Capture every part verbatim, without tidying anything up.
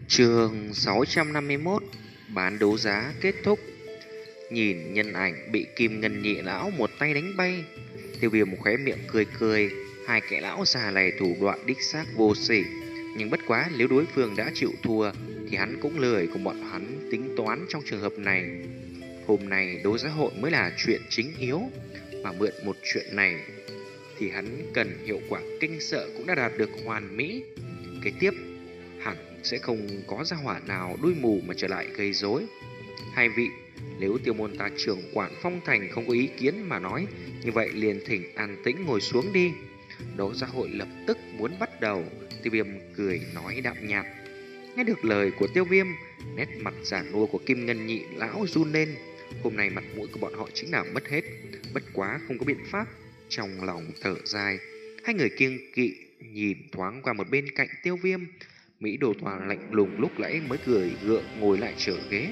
Chương sáu trăm năm mươi mốt. Bán đấu giá kết thúc. Nhìn nhân ảnh bị Kim Ngân Nhị lão một tay đánh bay, Tiêu Viêm khóe miệng cười cười. Hai kẻ lão già này thủ đoạn đích xác vô sỉ, nhưng bất quá nếu đối phương đã chịu thua thì hắn cũng lười cùng bọn hắn tính toán trong trường hợp này. Hôm nay đấu giá hội mới là chuyện chính yếu, mà mượn một chuyện này thì hắn cần hiệu quả kinh sợ cũng đã đạt được hoàn mỹ. Kế tiếp hẳn sẽ không có gia hỏa nào đuôi mù mà trở lại gây rối. Hai vị, nếu Tiêu môn ta trưởng quản Phong Thành không có ý kiến mà nói, như vậy liền thỉnh an tĩnh ngồi xuống đi. Đấu giá hội lập tức muốn bắt đầu. Tiêu Viêm cười nói đạm nhạt. Nghe được lời của Tiêu Viêm, nét mặt giả nua của Kim Ngân Nhị lão run lên. Hôm nay mặt mũi của bọn họ chính là mất hết, bất quá không có biện pháp. Trong lòng thở dài, hai người kiêng kỵ nhìn thoáng qua một bên cạnh Tiêu Viêm. Mỹ Đồ Tòa lạnh lùng lúc nãy mới cười gượng ngồi lại trở ghế.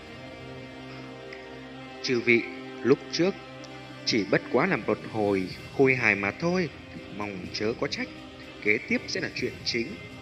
Chư vị, lúc trước chỉ bất quá làm một hồi khôi hài mà thôi, mong chớ có trách. Kế tiếp sẽ là chuyện chính.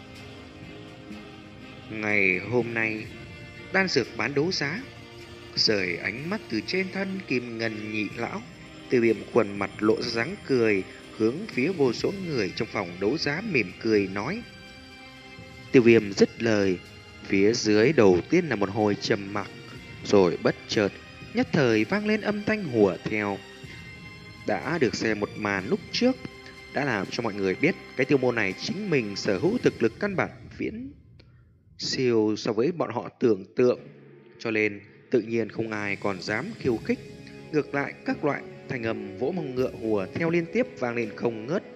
Ngày hôm nay, đan dược bán đấu giá. Rời ánh mắt từ trên thân Kim Ngân Nhị lão, Tiêu Viêm khuôn mặt lộ ra dáng cười, hướng phía vô số người trong phòng đấu giá mỉm cười nói. Tiêu Viêm dứt lời, phía dưới đầu tiên là một hồi trầm mặc, rồi bất chợt nhất thời vang lên âm thanh hùa theo. Đã được xem một màn lúc trước đã làm cho mọi người biết cái tiêu môn này chính mình sở hữu thực lực căn bản viễn siêu so với bọn họ tưởng tượng, cho nên tự nhiên không ai còn dám khiêu khích. Ngược lại, các loại thanh âm vỗ mông ngựa hùa theo liên tiếp vang lên không ngớt.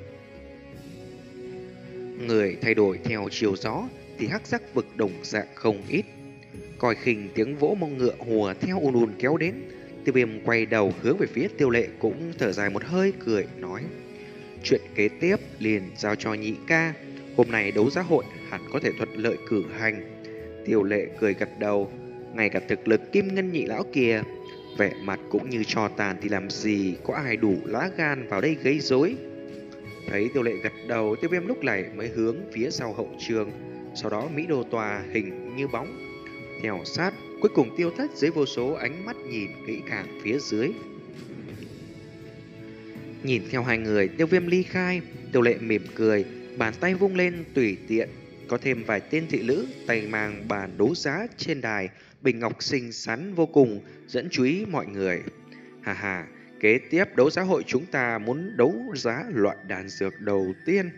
Người thay đổi theo chiều gió thì hắc sắc vực đồng dạng không ít. Coi khinh tiếng vỗ mông ngựa hùa theo ùn ùn kéo đến, Tiêu Viêm quay đầu hướng về phía Tiêu Lệ cũng thở dài một hơi cười nói. Chuyện kế tiếp liền giao cho Nhị ca, hôm nay đấu giá hội hẳn có thể thuận lợi cử hành. Tiêu Lệ cười gật đầu, ngay cả thực lực Kim Ngân Nhị lão kia, vẻ mặt cũng như tro tàn thì làm gì có ai đủ lá gan vào đây gây rối. Thấy Tiêu Lệ gật đầu, Tiêu Viêm lúc này mới hướng phía sau hậu trường, sau đó Mỹ Đồ Tòa hình như bóng theo sát, cuối cùng tiêu thất dưới vô số ánh mắt nhìn kỹ càng phía dưới. Nhìn theo hai người Tiêu Viêm ly khai, Tiêu Lệ mỉm cười, bàn tay vung lên tùy tiện có thêm vài tên thị nữ tay mang bàn đấu giá trên đài, bình ngọc xinh xắn vô cùng, dẫn chú ý mọi người. Hà hà, kế tiếp đấu giá hội chúng ta muốn đấu giá loại đan dược đầu tiên.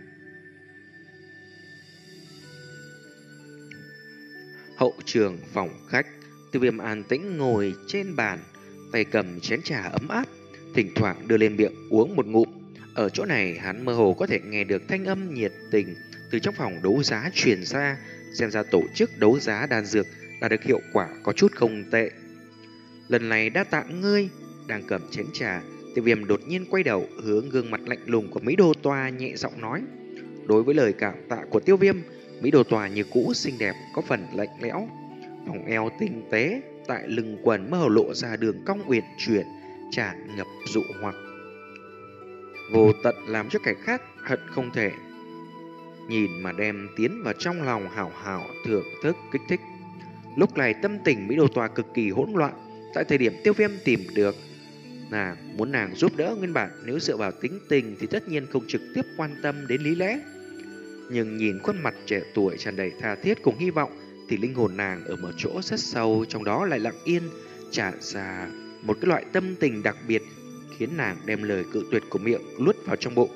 Hậu trường phòng khách, Tiêu Viêm an tĩnh ngồi trên bàn, tay cầm chén trà ấm áp, thỉnh thoảng đưa lên miệng uống một ngụm. Ở chỗ này hắn mơ hồ có thể nghe được thanh âm nhiệt tình từ trong phòng đấu giá truyền ra, xem ra tổ chức đấu giá đan dược đã được hiệu quả có chút không tệ. Lần này đa tạ ngươi. Đang cầm chén trà, Tiêu Viêm đột nhiên quay đầu hướng gương mặt lạnh lùng của Mỹ Đô Toa nhẹ giọng nói. Đối với lời cảm tạ của Tiêu Viêm, Mỹ Đồ Tòa như cũ xinh đẹp có phần lạnh lẽo, vòng eo tinh tế tại lưng quần mơ hồ lộ ra đường cong uyển chuyển, tràn ngập dụ hoặc, vô tận làm cho kẻ khác hận không thể nhìn mà đem tiến vào trong lòng hào hào thưởng thức kích thích. Lúc này tâm tình Mỹ Đồ Tòa cực kỳ hỗn loạn. Tại thời điểm Tiêu Viêm tìm được nàng, muốn nàng giúp đỡ, nguyên bản nếu dựa vào tính tình thì tất nhiên không trực tiếp quan tâm đến lý lẽ, nhưng nhìn khuôn mặt trẻ tuổi tràn đầy tha thiết cùng hy vọng thì linh hồn nàng ở một chỗ rất sâu trong đó lại lặng yên tràn ra một cái loại tâm tình đặc biệt, khiến nàng đem lời cự tuyệt của miệng luốt vào trong bụng.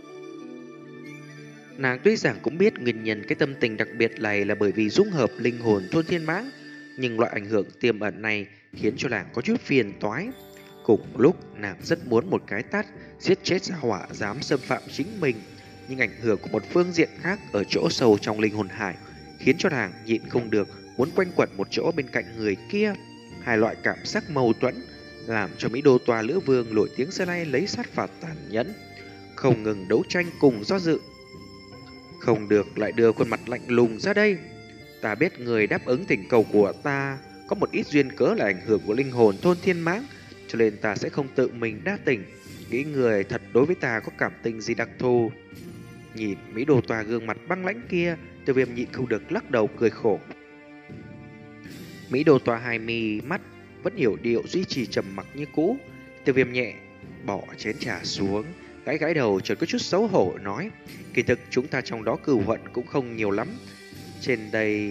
Nàng tuy rằng cũng biết nguyên nhân cái tâm tình đặc biệt này là bởi vì dung hợp linh hồn thôn thiên mãng, nhưng loại ảnh hưởng tiềm ẩn này khiến cho nàng có chút phiền toái. Cùng lúc nàng rất muốn một cái tát giết chết gia hỏa dám xâm phạm chính mình, nhưng ảnh hưởng của một phương diện khác ở chỗ sâu trong linh hồn hải khiến cho nàng nhịn không được muốn quanh quẩn một chỗ bên cạnh người kia. Hai loại cảm giác mâu thuẫn làm cho Mỹ Đô Tòa Lữ Vương nổi tiếng xưa nay lấy sát phạt tàn nhẫn, không ngừng đấu tranh cùng do dự. Không được lại đưa khuôn mặt lạnh lùng ra đây. Ta biết người đáp ứng thỉnh cầu của ta có một ít duyên cớ là ảnh hưởng của linh hồn thôn thiên mãng, cho nên ta sẽ không tự mình đa tình, nghĩ người thật đối với ta có cảm tình gì đặc thù. Nhìn Mỹ Đồ Tòa gương mặt băng lãnh kia, Tiêu Viêm nhịn không được lắc đầu cười khổ. Mỹ Đô tòa hai mi mắt vẫn hiểu điệu duy trì trầm mặc như cũ. Tiêu Viêm nhẹ bỏ chén trà xuống, gãi gãi đầu chợt có chút xấu hổ nói: kỳ thực chúng ta trong đó cừu hận cũng không nhiều lắm. Trên đây,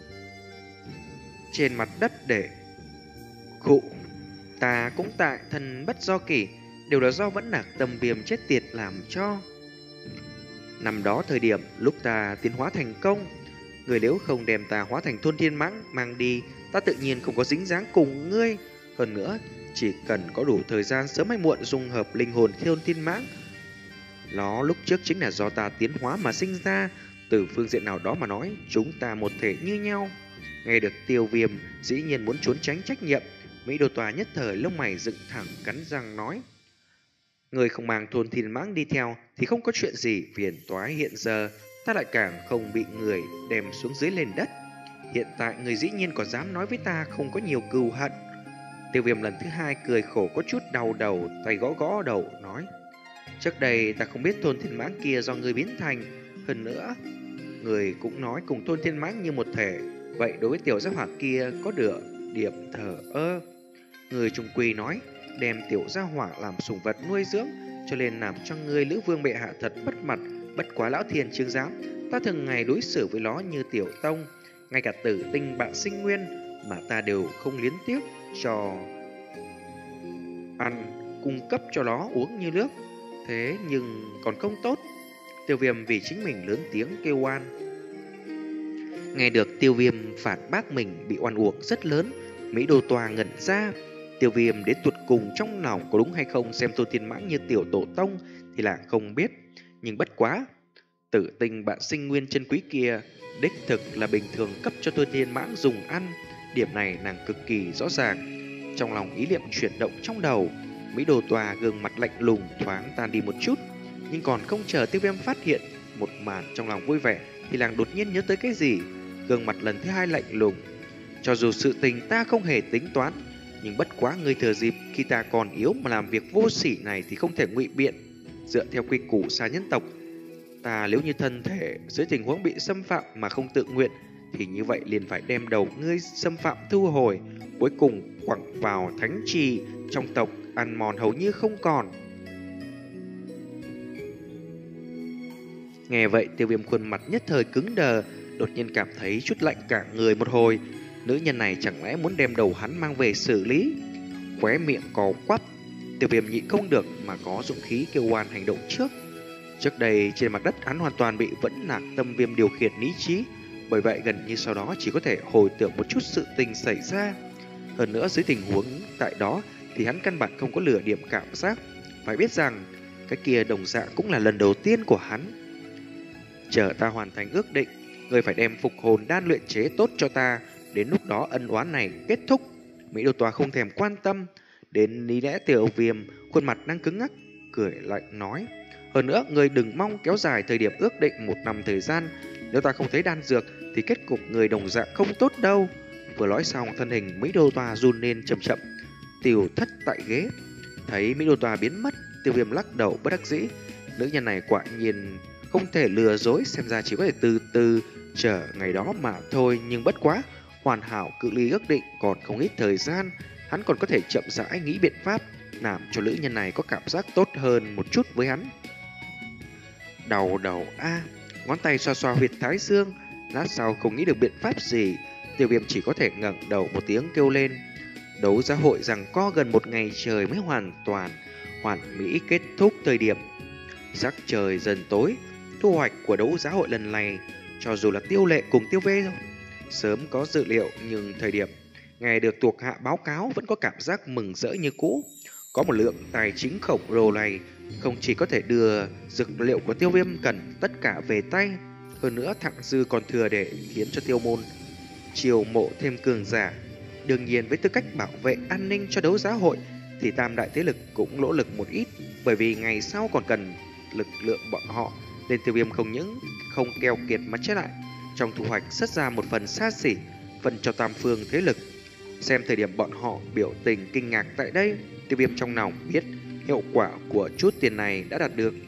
trên mặt đất để khụ, ta cũng tại thần bất do kỷ, đều là do vẫn nạc tâm viêm chết tiệt làm cho. Năm đó thời điểm lúc ta tiến hóa thành công, người nếu không đem ta hóa thành thôn thiên mãng mang đi, ta tự nhiên không có dính dáng cùng ngươi. Hơn nữa, chỉ cần có đủ thời gian sớm hay muộn dung hợp linh hồn thôn thiên mãng, nó lúc trước chính là do ta tiến hóa mà sinh ra. Từ phương diện nào đó mà nói, chúng ta một thể như nhau. Nghe được Tiêu Viêm dĩ nhiên muốn trốn tránh trách nhiệm, Mỹ Đô tòa nhất thời lông mày dựng thẳng, cắn răng nói: người không mang thôn thiên mãng đi theo thì không có chuyện gì phiền toái, hiện giờ ta lại càng không bị người đem xuống dưới lên đất. Hiện tại người dĩ nhiên còn dám nói với ta không có nhiều cừu hận. Tiêu Viêm lần thứ hai cười khổ có chút đau đầu, tay gõ gõ đầu nói: trước đây ta không biết thôn thiên mãng kia do người biến thành. Hơn nữa, người cũng nói cùng thôn thiên mãng như một thể. Vậy đối với tiểu gia hỏa kia có được điểm thờ ơ. Người trung quy nói đem tiểu gia hỏa làm sủng vật nuôi dưỡng, cho nên làm cho người Lữ Vương bệ hạ thật mất mặt. Bất quá lão thiên chứng giám, ta thường ngày đối xử với nó như tiểu tông, ngay cả tử tinh bạn sinh nguyên mà ta đều không liến tiếc cho ăn, cung cấp cho nó uống như nước. Thế nhưng còn không tốt. Tiêu Viêm vì chính mình lớn tiếng kêu oan. Nghe được Tiêu Viêm phản bác mình bị oan uổng rất lớn, Mỹ Đô tòa ngẩn ra. Tiêu Viêm đến tuột cùng trong lòng có đúng hay không xem Tô Thiên Mãng như tiểu tổ tông thì là không biết. Nhưng bất quá, tử tinh bạn sinh nguyên chân quý kia đích thực là bình thường cấp cho Tô Thiên Mãng dùng ăn. Điểm này nàng cực kỳ rõ ràng. Trong lòng ý niệm chuyển động trong đầu, Mỹ Đô tòa gương mặt lạnh lùng thoáng tan đi một chút. Nhưng còn không chờ Tiêu Viêm phát hiện một màn trong lòng vui vẻ thì nàng đột nhiên nhớ tới cái gì. Gương mặt lần thứ hai lạnh lùng: cho dù sự tình ta không hề tính toán, nhưng bất quá ngươi thừa dịp khi ta còn yếu mà làm việc vô sỉ này thì không thể ngụy biện. Dựa theo quy củ xa nhân tộc, ta nếu như thân thể dưới tình huống bị xâm phạm mà không tự nguyện thì như vậy liền phải đem đầu ngươi xâm phạm thu hồi, cuối cùng quẳng vào thánh trì trong tộc, ăn mòn hầu như không còn. Nghe vậy, Tiêu Viêm khuôn mặt nhất thời cứng đờ, đột nhiên cảm thấy chút lạnh cả người một hồi. Nữ nhân này chẳng lẽ muốn đem đầu hắn mang về xử lý? Khóe miệng có quắp, Tiêu Viêm nhịn không được mà có dũng khí kêu oan hành động trước. Trước đây trên mặt đất hắn hoàn toàn bị vẫn nạc tâm viêm điều khiển lý trí, bởi vậy gần như sau đó chỉ có thể hồi tưởng một chút sự tình xảy ra. Hơn nữa dưới tình huống tại đó thì hắn căn bản không có lửa điểm cảm giác. Phải biết rằng cái kia đồng dạng cũng là lần đầu tiên của hắn. Chờ ta hoàn thành ước định, người phải đem phục hồn đan luyện chế tốt cho ta, đến lúc đó ân oán này kết thúc. Mỹ Đô tòa không thèm quan tâm đến lý lẽ Tiêu Viêm, khuôn mặt đang cứng ngắc, cười lạnh nói: hơn nữa người đừng mong kéo dài thời điểm ước định một năm thời gian. Nếu ta không thấy đan dược thì kết cục người đồng dạng không tốt đâu. Vừa nói xong, thân hình Mỹ Đô tòa run lên chậm chậm, tiêu thất tại ghế. Thấy Mỹ Đô tòa biến mất, Tiêu Viêm lắc đầu bất đắc dĩ. Nữ nhân này quả nhiên không thể lừa dối, xem ra chỉ có thể từ từ chờ ngày đó mà thôi. Nhưng bất quá, hoàn hảo cự ly ước định còn không ít thời gian, hắn còn có thể chậm rãi nghĩ biện pháp làm cho nữ nhân này có cảm giác tốt hơn một chút với hắn. Đầu đầu a à, ngón tay xoa xoa huyệt thái dương. Lát sau không nghĩ được biện pháp gì, Tiêu Viêm chỉ có thể ngẩng đầu một tiếng kêu lên. Đấu giá hội rằng co gần một ngày trời mới hoàn toàn hoàn mỹ kết thúc thời điểm. Sắc trời dần tối, thu hoạch của đấu giá hội lần này cho dù là Tiêu Lệ cùng Tiêu Vê thôi sớm có dự liệu, nhưng thời điểm nghe được thuộc hạ báo cáo vẫn có cảm giác mừng rỡ như cũ. Có một lượng tài chính khổng lồ này không chỉ có thể đưa dược liệu của Tiêu Viêm cần tất cả về tay, hơn nữa thặng dư còn thừa để khiến cho Tiêu môn chiều mộ thêm cường giả. Đương nhiên với tư cách bảo vệ an ninh cho đấu giá hội thì tam đại thế lực cũng nỗ lực một ít, bởi vì ngày sau còn cần lực lượng bọn họ, nên Tiêu Viêm không những không keo kiệt mà trái lại trong thu hoạch xuất ra một phần xa xỉ phần cho tam phương thế lực. Xem thời điểm bọn họ biểu tình kinh ngạc tại đây, Tiêu Viêm trong lòng biết hiệu quả của chút tiền này đã đạt được.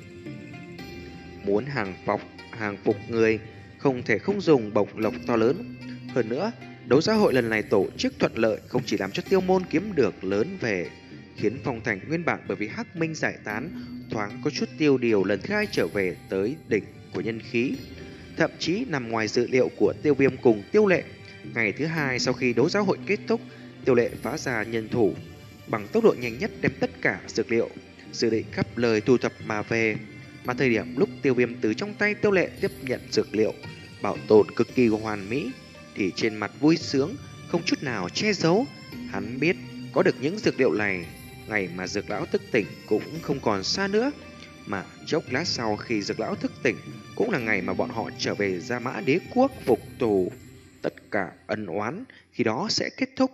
Muốn hàng phục hàng phục người không thể không dùng bổng lộc to lớn. Hơn nữa, Đấu giá hội lần này tổ chức thuận lợi không chỉ làm cho Tiêu Môn kiếm được lớn về, khiến Phong Thành nguyên bản bởi vì Hắc Minh giải tán thoáng có chút tiêu điều lần thứ hai trở về tới đỉnh của nhân khí. Thậm chí nằm ngoài dự liệu của Tiêu Viêm cùng Tiêu Lệ. Ngày thứ hai sau khi đấu giá hội kết thúc, Tiêu Lệ phá ra nhân thủ, bằng tốc độ nhanh nhất đem tất cả dược liệu dự định khắp lời thu thập mà về. Mà thời điểm lúc Tiêu Viêm từ trong tay Tiêu Lệ tiếp nhận dược liệu bảo tồn cực kỳ hoàn mỹ, thì trên mặt vui sướng không chút nào che giấu. Hắn biết có được những dược liệu này, ngày mà dược lão thức tỉnh cũng không còn xa nữa. Mà chốc lát sau khi dược lão thức tỉnh cũng là ngày mà bọn họ trở về Gia Mã Đế Quốc phục tù. Tất cả ân oán khi đó sẽ kết thúc.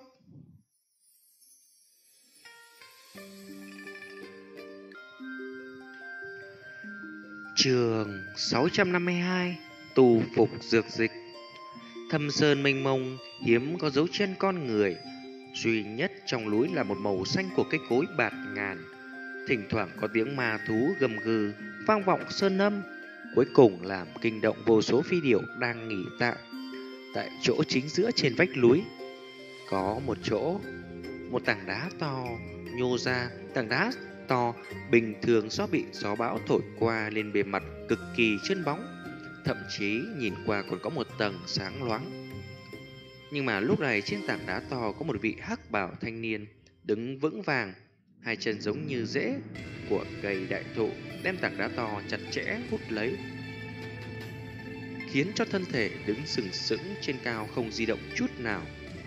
Chương sáu trăm năm mươi hai: Tu phục dược dịch. Thâm sơn mênh mông, hiếm có dấu chân con người. Duy nhất trong núi là một màu xanh của cây cối bạt ngàn. Thỉnh thoảng có tiếng ma thú gầm gừ vang vọng sơn âm, cuối cùng làm kinh động vô số phi điểu đang nghỉ tạm. Tại chỗ chính giữa trên vách núi có một chỗ, một tảng đá to nhô ra. Tảng đá to bình thường do bị gió bão thổi qua lên bề mặt cực kỳ trơn bóng, thậm chí nhìn qua còn có một tầng sáng loáng. Nhưng mà lúc này trên tảng đá to có một vị hắc bào thanh niên đứng vững vàng, hai chân giống như rễ của cây đại thụ đem tảng đá to chặt chẽ hút lấy, khiến cho thân thể đứng sừng sững trên cao không di động chút nào.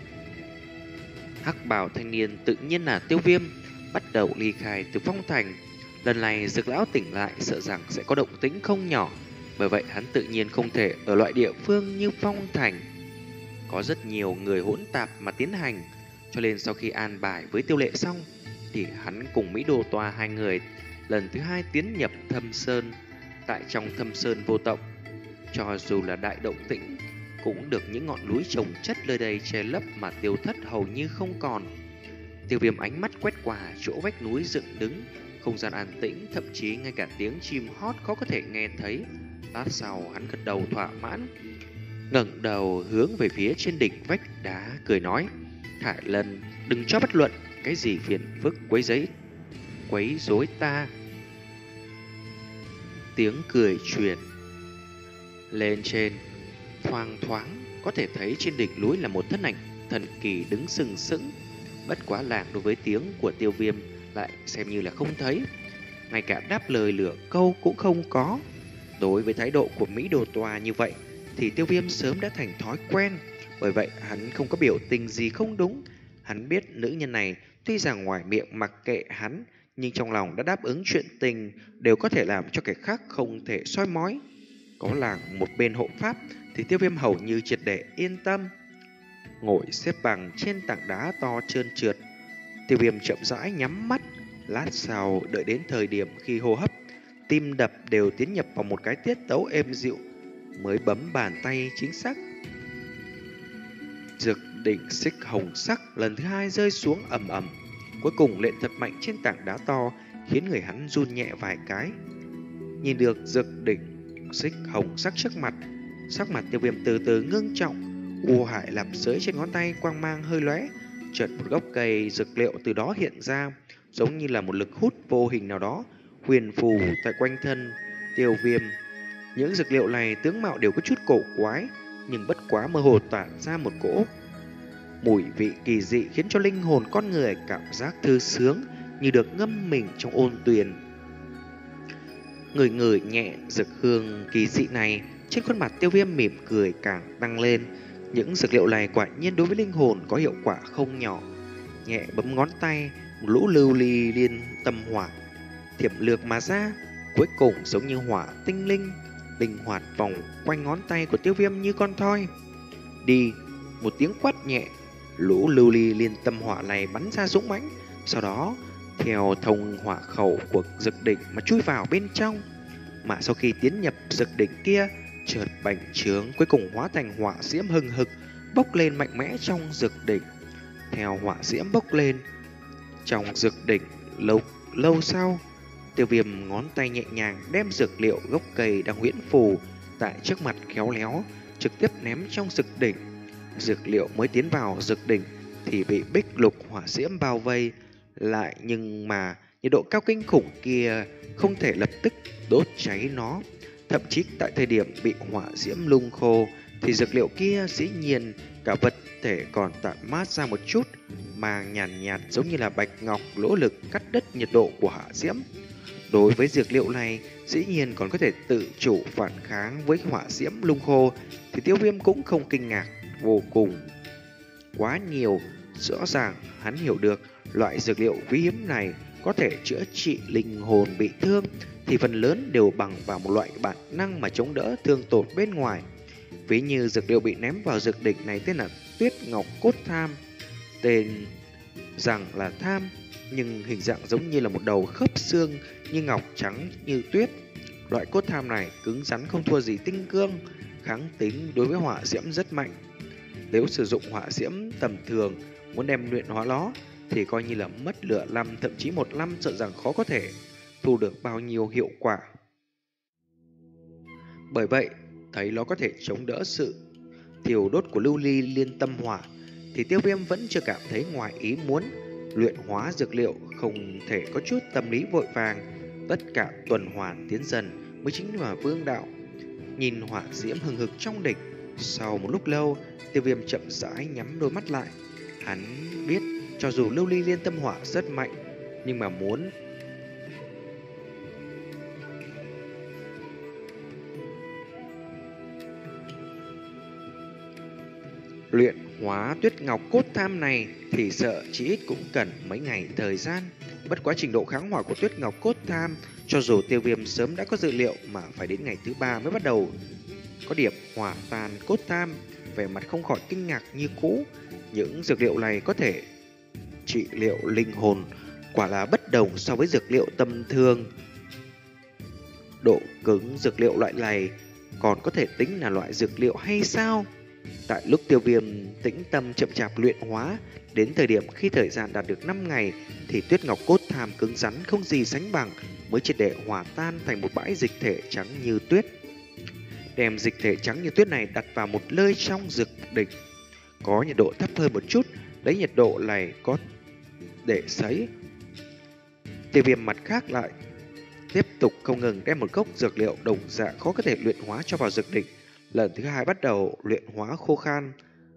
Hắc bào thanh niên tự nhiên là Tiêu Viêm, bắt đầu ly khai từ Phong Thành. Lần này dược lão tỉnh lại sợ rằng sẽ có động tĩnh không nhỏ, bởi vậy hắn tự nhiên không thể ở loại địa phương như Phong Thành có rất nhiều người hỗn tạp mà tiến hành. Cho nên sau khi an bài với Tiêu Lệ xong, thì hắn cùng Mỹ Đồ Toa hai người lần thứ hai tiến nhập Thâm Sơn. Tại trong Thâm Sơn vô tộc, cho dù là đại động tĩnh cũng được những ngọn núi trồng chất nơi đây che lấp mà tiêu thất hầu như không còn. Tiêu Viêm ánh mắt quét qua chỗ vách núi dựng đứng, không gian an tĩnh, thậm chí ngay cả tiếng chim hót khó có thể nghe thấy. Lát sau hắn gật đầu thỏa mãn, ngẩng đầu hướng về phía trên đỉnh vách đá cười nói: Thải Lân, đừng cho bất luận cái gì phiền phức quấy giấy quấy rối ta. Tiếng cười truyền lên trên, thoang thoáng có thể thấy trên đỉnh núi là một thân ảnh thần kỳ đứng sừng sững. Bất quá làng đối với tiếng của Tiêu Viêm lại xem như là không thấy, ngay cả đáp lời lửa câu cũng không có. Đối với thái độ của Mỹ Đồ Toa như vậy thì Tiêu Viêm sớm đã thành thói quen, bởi vậy hắn không có biểu tình gì không đúng. Hắn biết nữ nhân này tuy rằng ngoài miệng mặc kệ hắn, nhưng trong lòng đã đáp ứng chuyện tình đều có thể làm cho kẻ khác không thể soi mói. Có làng một bên hộ pháp thì Tiêu Viêm hầu như triệt để yên tâm. Ngồi xếp bằng trên tảng đá to trơn trượt, Tiêu Viêm chậm rãi nhắm mắt. Lát sau đợi đến thời điểm khi hô hấp, tim đập đều tiến nhập vào một cái tiết tấu êm dịu, mới bấm bàn tay chính xác. Dược đỉnh xích hồng sắc lần thứ hai rơi xuống ầm ầm, cuối cùng lện thật mạnh trên tảng đá to, khiến người hắn run nhẹ vài cái. Nhìn được dược đỉnh xích hồng sắc trước mặt, sắc mặt Tiêu Viêm từ từ ngưng trọng. U hải lạp sới trên ngón tay quang mang hơi lóe, chợt một gốc cây dược liệu từ đó hiện ra, giống như là một lực hút vô hình nào đó huyền phù tại quanh thân Tiêu Viêm. Những dược liệu này tướng mạo đều có chút cổ quái, nhưng bất quá mơ hồ tản ra một cỗ mùi vị kỳ dị, khiến cho linh hồn con người cảm giác thư sướng như được ngâm mình trong ôn tuyền. Người người nhẹ dược hương kỳ dị này, trên khuôn mặt Tiêu Viêm mỉm cười càng tăng lên. Những dược liệu này quả nhiên đối với linh hồn có hiệu quả không nhỏ. Nhẹ bấm ngón tay, một lũ lưu ly liên tâm hỏa thiểm lược mà ra, cuối cùng giống như hỏa tinh linh, linh hoạt vòng quanh ngón tay của Tiêu Viêm như con thoi. Đi! Một tiếng quát nhẹ, lũ lưu ly liên tâm hỏa này bắn ra dũng mãnh, sau đó theo thông hỏa khẩu của dược đỉnh mà chui vào bên trong. Mà sau khi tiến nhập dược đỉnh kia, chợt bành trướng, cuối cùng hóa thành hỏa diễm hừng hực bốc lên mạnh mẽ trong dược đỉnh. Theo hỏa diễm bốc lên trong dược đỉnh, lâu lâu sau, Tiêu Viêm ngón tay nhẹ nhàng đem dược liệu gốc cây đang huyễn phù tại trước mặt khéo léo trực tiếp ném trong dược đỉnh. Dược liệu mới tiến vào dược đỉnh thì bị bích lục hỏa diễm bao vây lại, nhưng mà nhiệt độ cao kinh khủng kia không thể lập tức đốt cháy nó. Thậm chí tại thời điểm bị hỏa diễm lung khô thì dược liệu kia dĩ nhiên cả vật thể còn tản mát ra một chút màng nhàn nhạt, nhạt giống như là bạch ngọc nỗ lực cắt đứt nhiệt độ của hỏa diễm. Đối với dược liệu này dĩ nhiên còn có thể tự chủ phản kháng với hỏa diễm lung khô thì Tiêu Viêm cũng không kinh ngạc vô cùng quá nhiều. Rõ ràng hắn hiểu được loại dược liệu quý hiếm này có thể chữa trị linh hồn bị thương thì phần lớn đều bằng vào một loại bản năng mà chống đỡ thương tổn bên ngoài. Ví như dược liệu bị ném vào dược đỉnh này tên là Tuyết Ngọc Cốt Tham, tên rằng là tham nhưng hình dạng giống như là một đầu khớp xương như ngọc trắng như tuyết. Loại cốt tham này cứng rắn không thua gì tinh cương, kháng tính đối với hỏa diễm rất mạnh. Nếu sử dụng hỏa diễm tầm thường muốn đem luyện hóa nó thì coi như là mất lửa năm, thậm chí một năm sợ rằng khó có thể thu được bao nhiêu hiệu quả. Bởi vậy, thấy nó có thể chống đỡ sự thiêu đốt của lưu ly liên tâm hỏa thì Tiêu Viêm vẫn chưa cảm thấy ngoài ý muốn. Luyện hóa dược liệu không thể có chút tâm lý vội vàng, tất cả tuần hoàn tiến dần mới chính là vương đạo. Nhìn hỏa diễm hừng hực trong đỉnh, sau một lúc lâu, Tiêu Viêm chậm rãi nhắm đôi mắt lại. Hắn biết cho dù lưu ly liên tâm hỏa rất mạnh, nhưng mà muốn luyện hóa tuyết ngọc cốt tham này thì sợ chỉ ít cũng cần mấy ngày thời gian. Bất quá trình độ kháng hỏa của tuyết ngọc cốt tham, cho dù Tiêu Viêm sớm đã có dự liệu mà phải đến ngày thứ ba mới bắt đầu có điểm hỏa tàn cốt tham, vẻ mặt không khỏi kinh ngạc như cũ. Những dược liệu này có thể trị liệu linh hồn, quả là bất đồng so với dược liệu tầm thường. Độ cứng dược liệu loại này còn có thể tính là loại dược liệu hay sao? Tại lúc Tiêu Viêm tĩnh tâm chậm chạp luyện hóa, đến thời điểm khi thời gian đạt được năm ngày thì tuyết ngọc cốt tham cứng rắn không gì sánh bằng mới triệt để hòa tan thành một bãi dịch thể trắng như tuyết. Đem dịch thể trắng như tuyết này đặt vào một nơi trong dược đỉnh có nhiệt độ thấp hơn một chút, lấy nhiệt độ này có để sấy. Tiêu Viêm mặt khác lại tiếp tục không ngừng đem một gốc dược liệu đồng dạng khó có thể luyện hóa cho vào dược đỉnh. Lần thứ hai bắt đầu luyện hóa khô khan.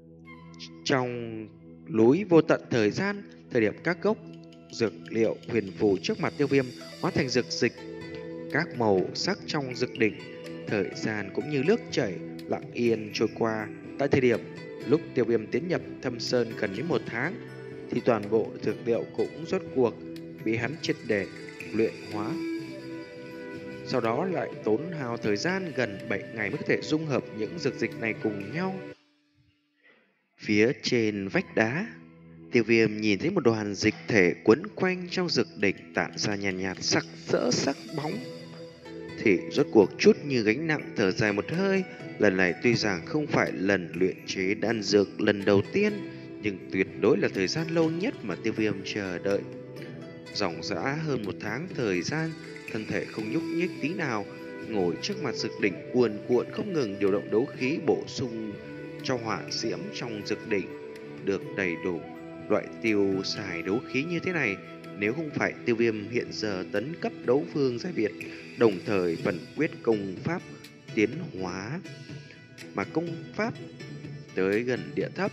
Trong núi vô tận thời gian, thời điểm các gốc dược liệu huyền phù trước mặt Tiêu Viêm hóa thành dược dịch, các màu sắc trong dược đỉnh, thời gian cũng như nước chảy lặng yên trôi qua. Tại thời điểm lúc Tiêu Viêm tiến nhập Thâm Sơn gần đến một tháng thì toàn bộ dược liệu cũng rốt cuộc bị hắn triệt để luyện hóa. Sau đó lại tốn hao thời gian gần bảy ngày mới có thể dung hợp những dược dịch này cùng nhau. Phía trên vách đá, Tiêu Viêm nhìn thấy một đoàn dịch thể quấn quanh trong dược đỉnh tản ra nhàn nhạt, nhạt sắc sỡ sắc bóng. Thì rốt cuộc chút như gánh nặng thở dài một hơi. Lần này tuy rằng không phải lần luyện chế đan dược lần đầu tiên, nhưng tuyệt đối là thời gian lâu nhất mà Tiêu Viêm chờ đợi. Dòng dã hơn một tháng thời gian, thân thể không nhúc nhích tí nào, ngồi trước mặt dược đỉnh cuồn cuộn không ngừng điều động đấu khí bổ sung cho hỏa diễm trong dược đỉnh được đầy đủ. Loại tiêu xài đấu khí như thế này, nếu không phải Tiêu Viêm hiện giờ tấn cấp đấu vương giai biệt, đồng thời vận quyết công pháp tiến hóa mà công pháp tới gần địa thấp,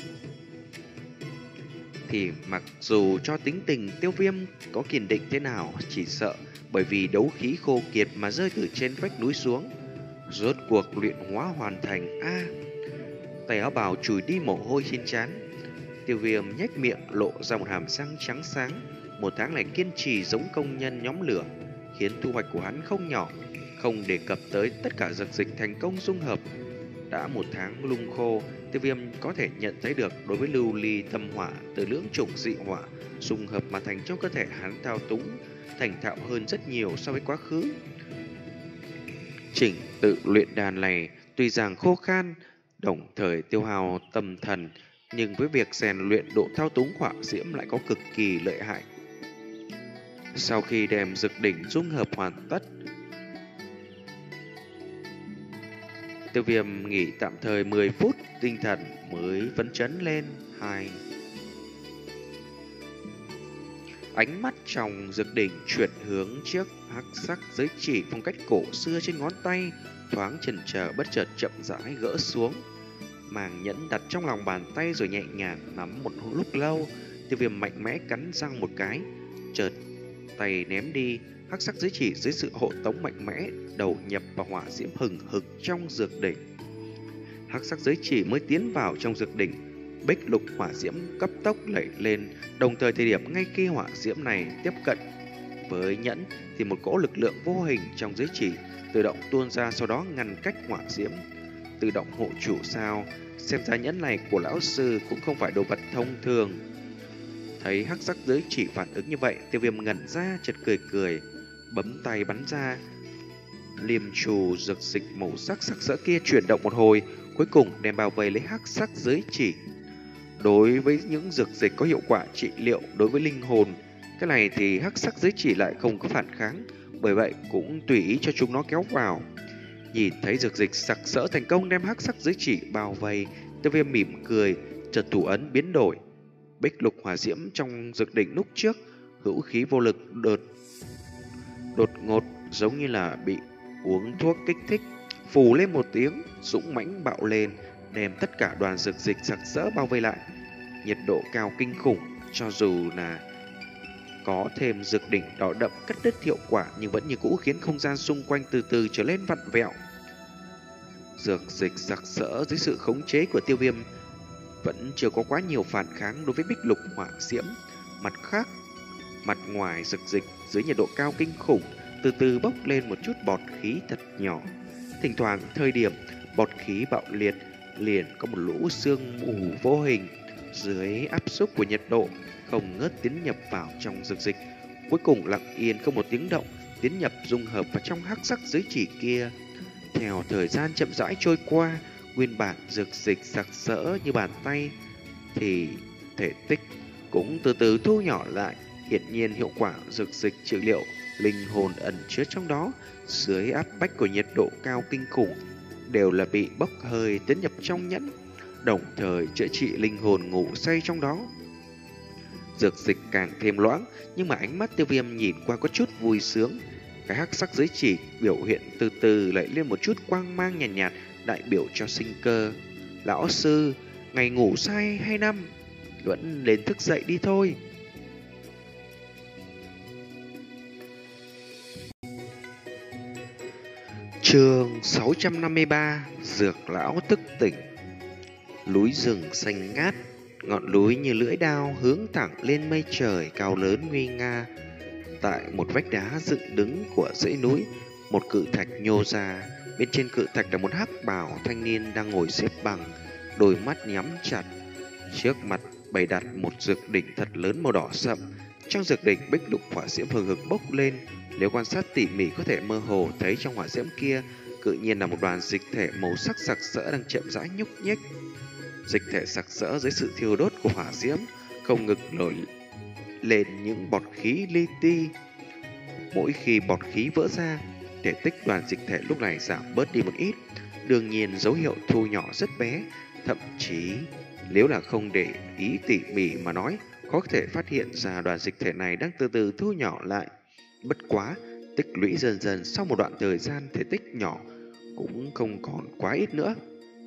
thì mặc dù cho tính tình Tiêu Viêm có kiên định thế nào, chỉ sợ bởi vì đấu khí khô kiệt mà rơi từ trên vách núi xuống. Rốt cuộc luyện hóa hoàn thành. A à, tay áo bào chùi đi mồ hôi trên trán. Tiêu Viêm nhếch miệng lộ ra một hàm răng trắng sáng. Một tháng này kiên trì giống công nhân nhóm lửa khiến thu hoạch của hắn không nhỏ, không đề cập tới tất cả dược dịch thành công dung hợp. Đã một tháng lung khô, Tiêu Viêm có thể nhận thấy được đối với lưu ly tâm hỏa từ lưỡng chủng dị hỏa dung hợp mà thành trong cơ thể hắn thao túng thành thạo hơn rất nhiều so với quá khứ. Chỉnh tự luyện đàn này tuy rằng khô khan, đồng thời tiêu hao tâm thần, nhưng với việc rèn luyện độ thao túng hỏa diễm lại có cực kỳ lợi hại. Sau khi đem dược đỉnh dung hợp hoàn tất, Tiêu Viêm nghỉ tạm thời mười phút, tinh thần mới phấn chấn lên. Hai ánh mắt trong dược đỉnh chuyển hướng chiếc hắc sắc giới chỉ phong cách cổ xưa trên ngón tay, thoáng chần chờ bất chợt chậm rãi gỡ xuống. Màng nhẫn đặt trong lòng bàn tay rồi nhẹ nhàng nắm một lúc lâu. Tiêu Viêm mạnh mẽ cắn răng một cái, chợt tay ném đi. Hắc sắc giới chỉ dưới sự hộ tống mạnh mẽ đầu nhập vào hỏa diễm hừng hực trong dược đỉnh. Hắc sắc giới chỉ mới tiến vào trong dược đỉnh, bích lục hỏa diễm cấp tốc lẩy lên. Đồng thời thời điểm ngay khi hỏa diễm này tiếp cận với nhẫn thì một cỗ lực lượng vô hình trong giới chỉ tự động tuôn ra, sau đó ngăn cách hỏa diễm, tự động hộ chủ sao. Xem ra nhẫn này của lão sư cũng không phải đồ vật thông thường. Thấy hắc sắc giới chỉ phản ứng như vậy, Tiêu Viêm ngẩn ra, chợt cười cười, bấm tay bắn ra. Liêm trù dược dịch màu sắc sặc sỡ kia chuyển động một hồi, cuối cùng đem bao vây lấy hắc sắc giới chỉ. Đối với những dược dịch có hiệu quả trị liệu đối với linh hồn, cái này thì hắc sắc giới chỉ lại không có phản kháng, bởi vậy cũng tùy ý cho chúng nó kéo vào. Nhìn thấy dược dịch sặc sỡ thành công đem hắc sắc giới chỉ bao vây, Tiêu Viêm mỉm cười, chợt thủ ấn biến đổi. Bích lục hỏa diễm trong dược đỉnh lúc trước, hữu khí vô lực đột đột ngột giống như là bị uống thuốc kích thích, phù lên một tiếng, dũng mãnh bạo lên, đem tất cả đoàn dược dịch sặc sỡ bao vây lại. Nhiệt độ cao kinh khủng, cho dù là có thêm dược đỉnh đỏ đậm cắt đứt hiệu quả nhưng vẫn như cũ khiến không gian xung quanh từ từ trở lên vặn vẹo. Dược dịch sặc sỡ dưới sự khống chế của Tiêu Viêm vẫn chưa có quá nhiều phản kháng đối với bích lục hỏa diễm. Mặt khác, mặt ngoài dược dịch dưới nhiệt độ cao kinh khủng từ từ bốc lên một chút bọt khí thật nhỏ. Thỉnh thoảng thời điểm bọt khí bạo liệt liền có một lũ sương mù vô hình dưới áp suất của nhiệt độ không ngớt tiến nhập vào trong dược dịch, cuối cùng lặng yên không một tiếng động tiến nhập dung hợp vào trong hắc sắc giới chỉ kia. Theo thời gian chậm rãi trôi qua, nguyên bản dược dịch sặc sỡ như bàn tay thì thể tích cũng từ từ thu nhỏ lại. Hiển nhiên hiệu quả dược dịch trị liệu linh hồn ẩn chứa trong đó dưới áp bách của nhiệt độ cao kinh khủng đều là bị bốc hơi tiến nhập trong nhẫn, đồng thời chữa trị linh hồn ngủ say trong đó. Dược dịch càng thêm loãng, nhưng mà ánh mắt Tiêu Viêm nhìn qua có chút vui sướng. Cái hắc sắc giới chỉ biểu hiện từ từ lại lên một chút quang mang nhàn nhạt, nhạt đại biểu cho sinh cơ. Lão sư, ngày ngủ say hay năm, vẫn đến thức dậy đi thôi. Chương sáu trăm năm mươi ba, Dược lão thức tỉnh. Núi rừng xanh ngát, ngọn núi như lưỡi đao hướng thẳng lên mây trời cao lớn nguy nga. Tại một vách đá dựng đứng của dãy núi, một cự thạch nhô ra. Bên trên cự thạch là một hắc bào thanh niên đang ngồi xếp bằng, đôi mắt nhắm chặt. Trước mặt bày đặt một dược đỉnh thật lớn màu đỏ sậm. Trong dược đỉnh bích lục hỏa diễm hừng hực bốc lên. Nếu quan sát tỉ mỉ có thể mơ hồ thấy trong hỏa diễm kia tự nhiên là một đoàn dịch thể màu sắc sặc sỡ đang chậm rãi nhúc nhích. Dịch thể sặc sỡ dưới sự thiêu đốt của hỏa diễm không ngừng nổi lên những bọt khí li ti. Mỗi khi bọt khí vỡ ra, thể tích đoàn dịch thể lúc này giảm bớt đi một ít. Đương nhiên dấu hiệu thu nhỏ rất bé, thậm chí nếu là không để ý tỉ mỉ mà nói, có thể phát hiện ra đoàn dịch thể này đang từ từ thu nhỏ lại. Bất quá, tích lũy dần dần sau một đoạn thời gian, thể tích nhỏ cũng không còn quá ít nữa.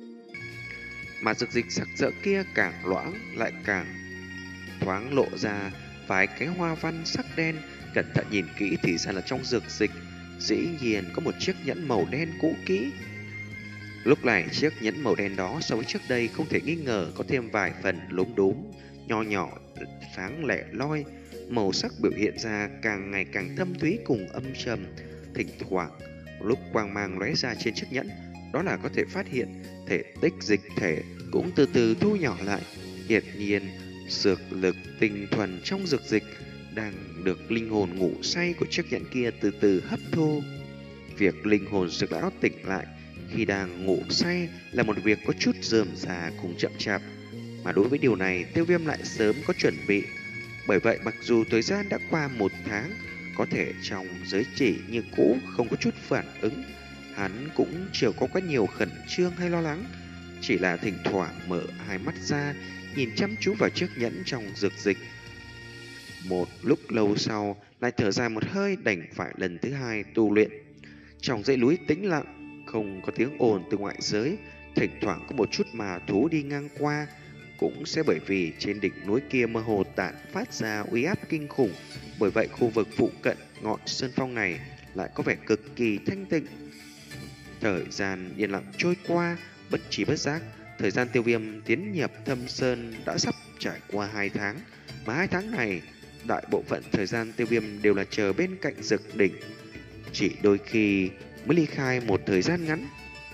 Mà dược dịch sặc sỡ kia càng loãng lại càng thoáng lộ ra vài cái hoa văn sắc đen. Cẩn thận nhìn kỹ thì ra là trong dược dịch dĩ nhiên có một chiếc nhẫn màu đen cũ kỹ. Lúc này chiếc nhẫn màu đen đó so với trước đây không thể nghi ngờ có thêm vài phần lốm đốm, nho nhỏ, sáng lẻ loi. Màu sắc biểu hiện ra càng ngày càng thâm thúy cùng âm trầm. Thỉnh thoảng lúc quang mang lóe ra trên chiếc nhẫn, đó là có thể phát hiện thể tích dịch thể cũng từ từ thu nhỏ lại. Hiển nhiên dược lực tinh thuần trong dược dịch đang được linh hồn ngủ say của chiếc nhẫn kia từ từ hấp thu. Việc linh hồn dược lão tỉnh lại khi đang ngủ say là một việc có chút rườm rà cùng chậm chạp, mà đối với điều này Tiêu Viêm lại sớm có chuẩn bị. Bởi vậy mặc dù thời gian đã qua một tháng, có thể trong giới chỉ như cũ không có chút phản ứng, hắn cũng chưa có quá nhiều khẩn trương hay lo lắng, chỉ là thỉnh thoảng mở hai mắt ra, nhìn chăm chú vào chiếc nhẫn trong dược dịch. Một lúc lâu sau, lại thở dài một hơi, đành phải lần thứ hai tu luyện. Trong dãy núi tĩnh lặng, không có tiếng ồn từ ngoại giới, thỉnh thoảng có một chút mà thú đi ngang qua, cũng sẽ bởi vì trên đỉnh núi kia mơ hồ tản phát ra uy áp kinh khủng. Bởi vậy khu vực phụ cận ngọn sơn phong này lại có vẻ cực kỳ thanh tịnh. Thời gian yên lặng trôi qua, bất trí bất giác, thời gian Tiêu Viêm tiến nhập Thâm Sơn đã sắp trải qua hai tháng, mà hai tháng này, đại bộ phận thời gian Tiêu Viêm đều là chờ bên cạnh dược đỉnh, chỉ đôi khi mới ly khai một thời gian ngắn.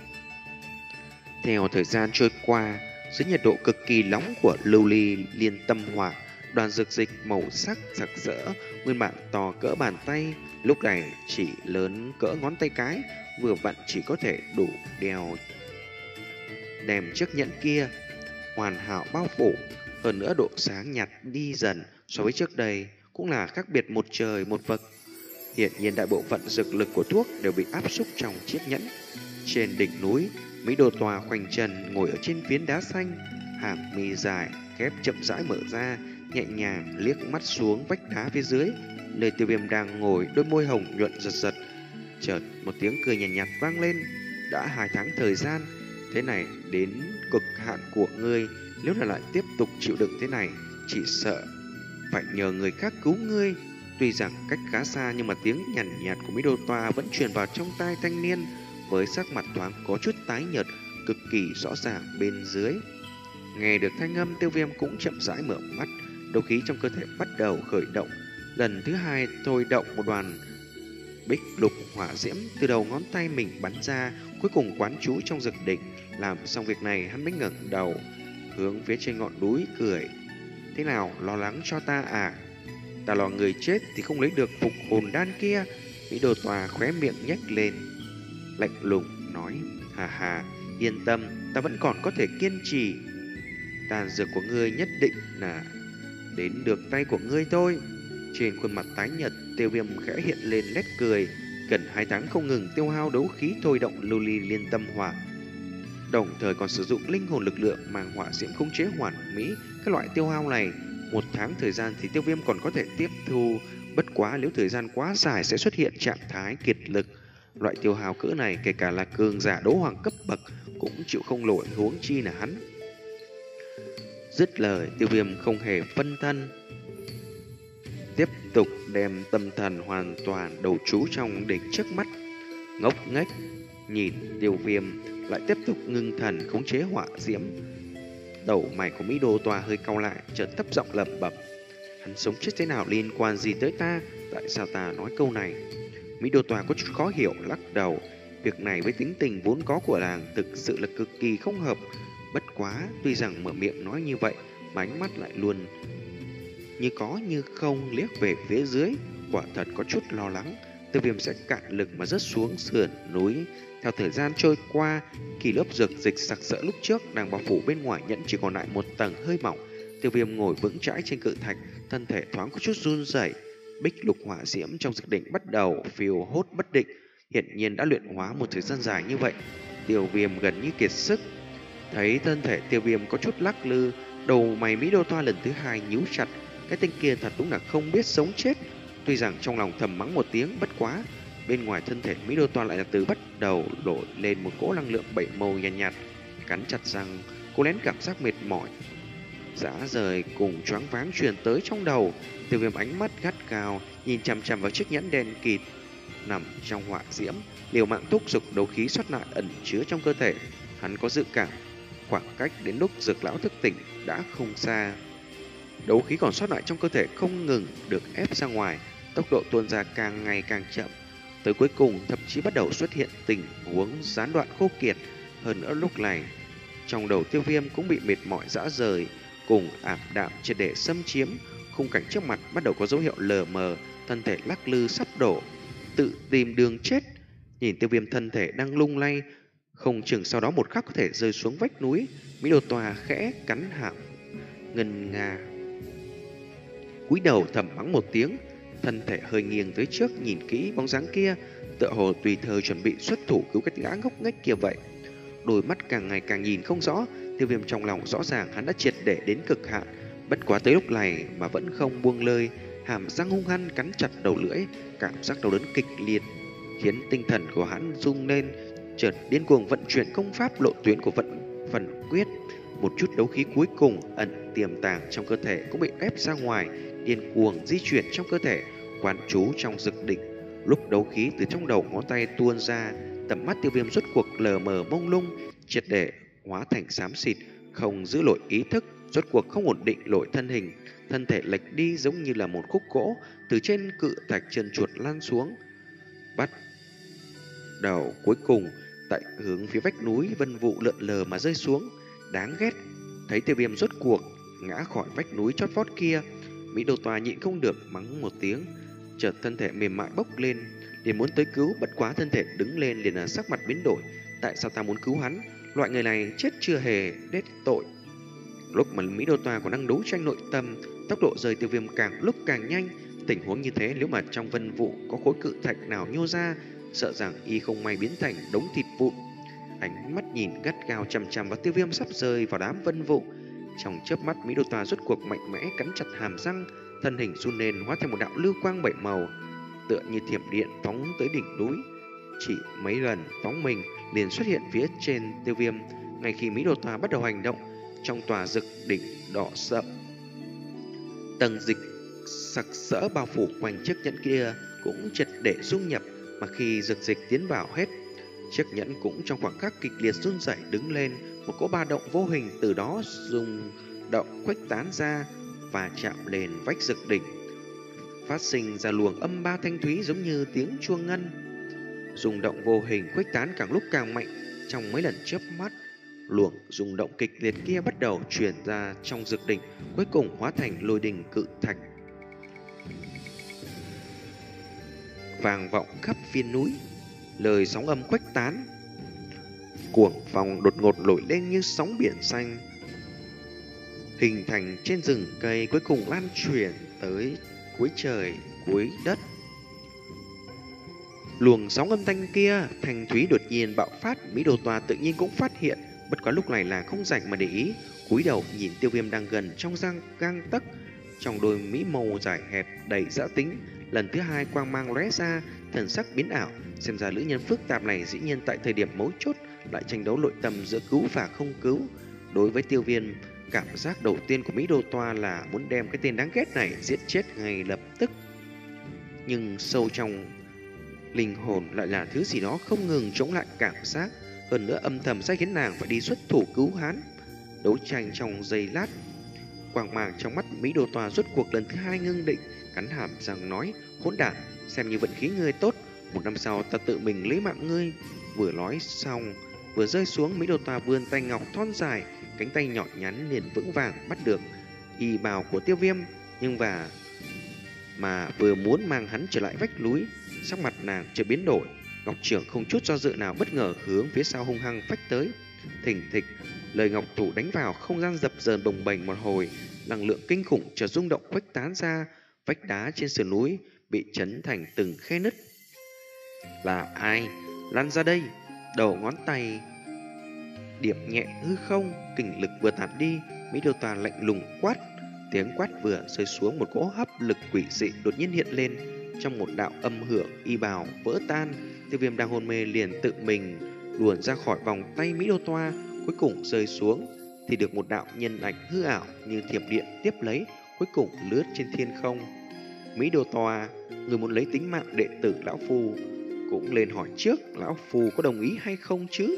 Theo thời gian trôi qua, dưới nhiệt độ cực kỳ nóng của lưu ly liên tâm hỏa, đoàn dược dịch màu sắc rực rỡ, nguyên bản to cỡ bàn tay, lúc này chỉ lớn cỡ ngón tay cái, vừa vặn chỉ có thể đủ đeo đem chiếc nhẫn kia hoàn hảo bao phủ. Hơn nữa độ sáng nhạt đi dần so với trước đây, cũng là khác biệt một trời một vực. Hiện nhiên đại bộ phận dược lực của thuốc đều bị áp xúc trong chiếc nhẫn. Trên đỉnh núi, Mỹ Đô Tòa khoanh chân ngồi ở trên phiến đá xanh, hàng mi dài khép chậm rãi mở ra, nhẹ nhàng liếc mắt xuống vách đá phía dưới, nơi Tiêu Viêm đang ngồi, đôi môi hồng nhuận giật giật. Chợt một tiếng cười nhàn nhạt, nhạt vang lên. Đã hai tháng thời gian, thế này đến cực hạn của ngươi, nếu là lại tiếp tục chịu đựng thế này, chỉ sợ phải nhờ người khác cứu ngươi. Tuy rằng cách khá xa, nhưng mà tiếng nhàn nhạt, nhạt của Mỹ Đô Toa vẫn truyền vào trong tai thanh niên, với sắc mặt thoáng có chút tái nhợt, cực kỳ rõ ràng bên dưới. Nghe được thanh âm, Tiêu Viêm cũng chậm rãi mở mắt, đấu khí trong cơ thể bắt đầu khởi động. Lần thứ hai thôi động một đoàn bích lục hỏa diễm từ đầu ngón tay mình bắn ra, cuối cùng quán trú trong dược đỉnh. Làm xong việc này, hắn mới ngẩng đầu hướng phía trên ngọn núi cười. Thế nào, lo lắng cho ta à? Ta lo người chết thì không lấy được phục hồn đan kia. Mỹ Đồ Tòa khóe miệng nhếch lên, lạnh lùng nói, hà hà, yên tâm, ta vẫn còn có thể kiên trì. Đan dược của ngươi nhất định là đến được tay của ngươi thôi. Trên khuôn mặt tái nhợt, Tiêu Viêm khẽ hiện lên nét cười. Gần hai tháng không ngừng tiêu hao đấu khí thôi động lưu ly liên tâm hỏa, đồng thời còn sử dụng linh hồn lực lượng mang hỏa diễm khống chế hoàn mỹ các loại tiêu hao này. Một tháng thời gian thì Tiêu Viêm còn có thể tiếp thu, bất quá nếu thời gian quá dài sẽ xuất hiện trạng thái kiệt lực. Loại tiêu hao cỡ này kể cả là cường giả đấu hoàng cấp bậc cũng chịu không nổi, huống chi là hắn. Dứt lời, Tiêu Viêm không hề phân thân, tiếp tục đem tâm thần hoàn toàn đầu trú trong đỉnh trước mắt. Ngốc nghếch nhìn Tiêu Viêm lại tiếp tục ngưng thần khống chế hỏa diễm. Đầu mày của Mỹ Đô Tòa hơi cau lại, chợt thấp giọng lẩm bẩm, hắn sống chết thế nào liên quan gì tới ta? Tại sao ta nói câu này? Mỹ Đô Tòa có chút khó hiểu, lắc đầu. Việc này với tính tình vốn có của làng thực sự là cực kỳ không hợp. Bất quá, tuy rằng mở miệng nói như vậy, mà ánh mắt lại luôn như có như không liếc về phía dưới, quả thật có chút lo lắng Tiêu Viêm sẽ cạn lực mà rớt xuống sườn núi. Theo thời gian trôi qua, kỳ lớp dược dịch sặc sỡ lúc trước đang bao phủ bên ngoài nhẫn chỉ còn lại một tầng hơi mỏng. Tiêu Viêm ngồi vững chãi trên cự thạch, thân thể thoáng có chút run rẩy. Bích lục hỏa diễm trong dược đỉnh bắt đầu phiêu hốt bất định. Hiện nhiên đã luyện hóa một thời gian dài như vậy, Tiêu Viêm gần như kiệt sức. Thấy thân thể Tiêu Viêm có chút lắc lư, đầu mày Mỹ Đô Toa lần thứ hai nhíu chặt. Cái tên kia thật đúng là không biết sống chết. Tuy rằng trong lòng thầm mắng một tiếng, bất quá bên ngoài thân thể Mỹ Đô Toa lại là từ bắt đầu nổi lên một cỗ năng lượng bảy màu nhàn nhạt, nhạt. Cắn chặt răng, cô lén cảm giác mệt mỏi, dã rời cùng choáng váng truyền tới trong đầu. Tiêu Viêm ánh mắt gắt gao nhìn chằm chằm vào chiếc nhẫn đen kịt nằm trong hỏa diễm, liều mạng thúc giục đấu khí sót lại ẩn chứa trong cơ thể. Hắn có dự cảm khoảng cách đến lúc dược lão thức tỉnh đã không xa. Đấu khí còn sót lại trong cơ thể không ngừng được ép ra ngoài, tốc độ tuôn ra càng ngày càng chậm, tới cuối cùng thậm chí bắt đầu xuất hiện tình huống gián đoạn khô kiệt. Hơn nữa lúc này trong đầu Tiêu Viêm cũng bị mệt mỏi rã rời cùng ảm đạm triệt để xâm chiếm. Khung cảnh trước mặt bắt đầu có dấu hiệu lờ mờ, thân thể lắc lư sắp đổ, tự tìm đường chết. Nhìn Tiêu Viêm thân thể đang lung lay, không chừng sau đó một khắc có thể rơi xuống vách núi. Mỹ Đô Tòa khẽ cắn hàm ngân nga, cúi đầu thầm mắng một tiếng. thân thể hơi nghiêng tới trước nhìn kỹ bóng dáng kia, tựa hồ tùy thời chuẩn bị xuất thủ cứu cái gã ngốc nghếch kia vậy. Đôi mắt càng ngày càng nhìn không rõ, Tiêu Viêm trong lòng rõ ràng hắn đã triệt để đến cực hạn, bất quá tới lúc này mà vẫn không buông lơi, hàm răng hung hăng cắn chặt đầu lưỡi, cảm giác đau đớn kịch liệt khiến tinh thần của hắn rung lên, chợt điên cuồng vận chuyển công pháp lộ tuyến của vận phần quyết. Một chút đấu khí cuối cùng ẩn tiềm tàng trong cơ thể cũng bị ép ra ngoài, điên cuồng di chuyển trong cơ thể, quán trú trong dực đỉnh. Lúc đấu khí từ trong đầu ngón tay tuôn ra, tầm mắt Tiêu Viêm rốt cuộc lờ mờ mông lung, triệt để hóa thành xám xịt, không giữ nổi ý thức, rốt cuộc không ổn định nổi thân hình, thân thể lệch đi giống như là một khúc gỗ từ trên cự thạch trơn chuột lan xuống. Bắt đầu cuối cùng tại hướng phía vách núi vân vụ lượn lờ mà rơi xuống. Đáng ghét, thấy Tiêu Viêm rốt cuộc ngã khỏi vách núi chót vót kia, Mỹ Đô Tòa nhịn không được mắng một tiếng, chợt thân thể mềm mại bốc lên, liền muốn tới cứu, bất quá thân thể đứng lên liền là sắc mặt biến đổi. Tại sao ta muốn cứu hắn? Loại người này chết chưa hề đết tội. Lúc mà Mỹ Đô Tòa còn đang đấu tranh nội tâm, tốc độ rời Tiêu Viêm càng lúc càng nhanh. Tình huống như thế nếu mà trong vân vụ có khối cự thạch nào nhô ra, sợ rằng y không may biến thành đống thịt vụn. Ánh mắt nhìn gắt gao chằm chằm vào Tiêu Viêm sắp rơi vào đám vân vụ. Trong chớp mắt, Mỹ Đô Tòa rốt cuộc mạnh mẽ cắn chặt hàm răng, thân hình run lên hóa thành một đạo lưu quang bảy màu, tựa như thiểm điện phóng tới đỉnh núi. Chỉ mấy lần phóng mình liền xuất hiện phía trên Tiêu Viêm. Ngay khi Mỹ Đô Tòa bắt đầu hành động, trong tòa dực đỉnh đỏ sậm, tầng dịch sặc sỡ bao phủ quanh chiếc nhẫn kia cũng triệt để dung nhập. Mà khi dược dịch tiến vào hết, chiếc nhẫn cũng trong khoảng khắc kịch liệt run rẩy đứng lên, một cỗ ba động vô hình từ đó rung động khuếch tán ra và chạm lên vách dực đỉnh, phát sinh ra luồng âm ba thanh thúy giống như tiếng chuông ngân. Rung động vô hình khuếch tán càng lúc càng mạnh. Trong mấy lần chớp mắt, luồng rung động kịch liệt kia bắt đầu truyền ra trong dực đỉnh, cuối cùng hóa thành lôi đình cự thạch, vang vọng khắp phiên núi. Lời sóng âm khuếch tán, cuồng phong đột ngột nổi lên như sóng biển xanh, hình thành trên rừng cây, cuối cùng lan truyền tới cuối trời cuối đất. Luồng sóng âm thanh kia thanh thúy đột nhiên bạo phát, Mỹ Đô Tòa tự nhiên cũng phát hiện, bất quá lúc này là không rảnh mà để ý, cúi đầu nhìn Tiêu Viêm đang gần trong gang gang tấc, trong đôi mỹ màu dài hẹp đầy dã tính. Lần thứ hai quang mang lóe ra, thần sắc biến ảo, xem ra nữ nhân phức tạp này dĩ nhiên tại thời điểm mấu chốt lại tranh đấu nội tâm giữa cứu và không cứu. Đối với Tiêu Viêm, cảm giác đầu tiên của Mỹ Đô Tòa là muốn đem cái tên đáng ghét này giết chết ngay lập tức, nhưng sâu trong linh hồn lại là thứ gì đó không ngừng chống lại cảm giác, hơn nữa âm thầm sẽ khiến nàng phải đi xuất thủ cứu hắn. Đấu tranh trong giây lát, quang mang trong mắt Mỹ Đô Tòa rốt cuộc lần thứ hai ngưng định, cắn hàm răng nói: hỗn đản, xem như vận khí ngươi tốt, một năm sau ta tự mình lấy mạng ngươi. Vừa nói xong, vừa rơi xuống, Mỹ Đô Tòa vươn tay ngọc thon dài, cánh tay nhỏ nhắn liền vững vàng bắt được y bào của Tiêu Viêm, nhưng và mà vừa muốn mang hắn trở lại vách núi, sắc mặt nàng chợt biến đổi, ngọc trưởng không chút do dự nào bất ngờ hướng phía sau hung hăng phách tới. Thình thịch, lời ngọc thủ đánh vào không gian dập dờn bồng bềnh một hồi, năng lượng kinh khủng chợt rung động khuếch tán ra, vách đá trên sườn núi bị chấn thành từng khe nứt. Là ai? Lăn ra đây! Đầu ngón tay điểm nhẹ hư không, kình lực vừa tản đi, Mỹ Đô Tòa lạnh lùng quát. Tiếng quát vừa rơi xuống, một cỗ hấp lực quỷ dị đột nhiên hiện lên, trong một đạo âm hưởng y bào vỡ tan. Tiêu Viêm đang hôn mê liền tự mình luồn ra khỏi vòng tay Mỹ Đô Tòa, cuối cùng rơi xuống thì được một đạo nhân ảnh hư ảo như thiểm điện tiếp lấy, cuối cùng lướt trên thiên không. Mỹ Đô Tòa, người muốn lấy tính mạng đệ tử lão phu, cũng lên hỏi trước lão phu có đồng ý hay không chứ?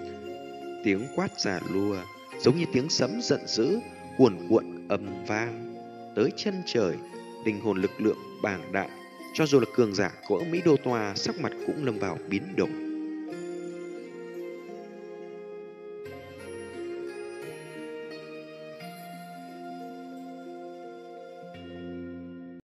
Tiếng quát giả lùa giống như tiếng sấm giận dữ, cuồn cuộn âm vang tới chân trời, linh hồn lực lượng bàng đại, cho dù là cường giả của Mỹ Đô Tòa sắc mặt cũng lâm vào biến đổi.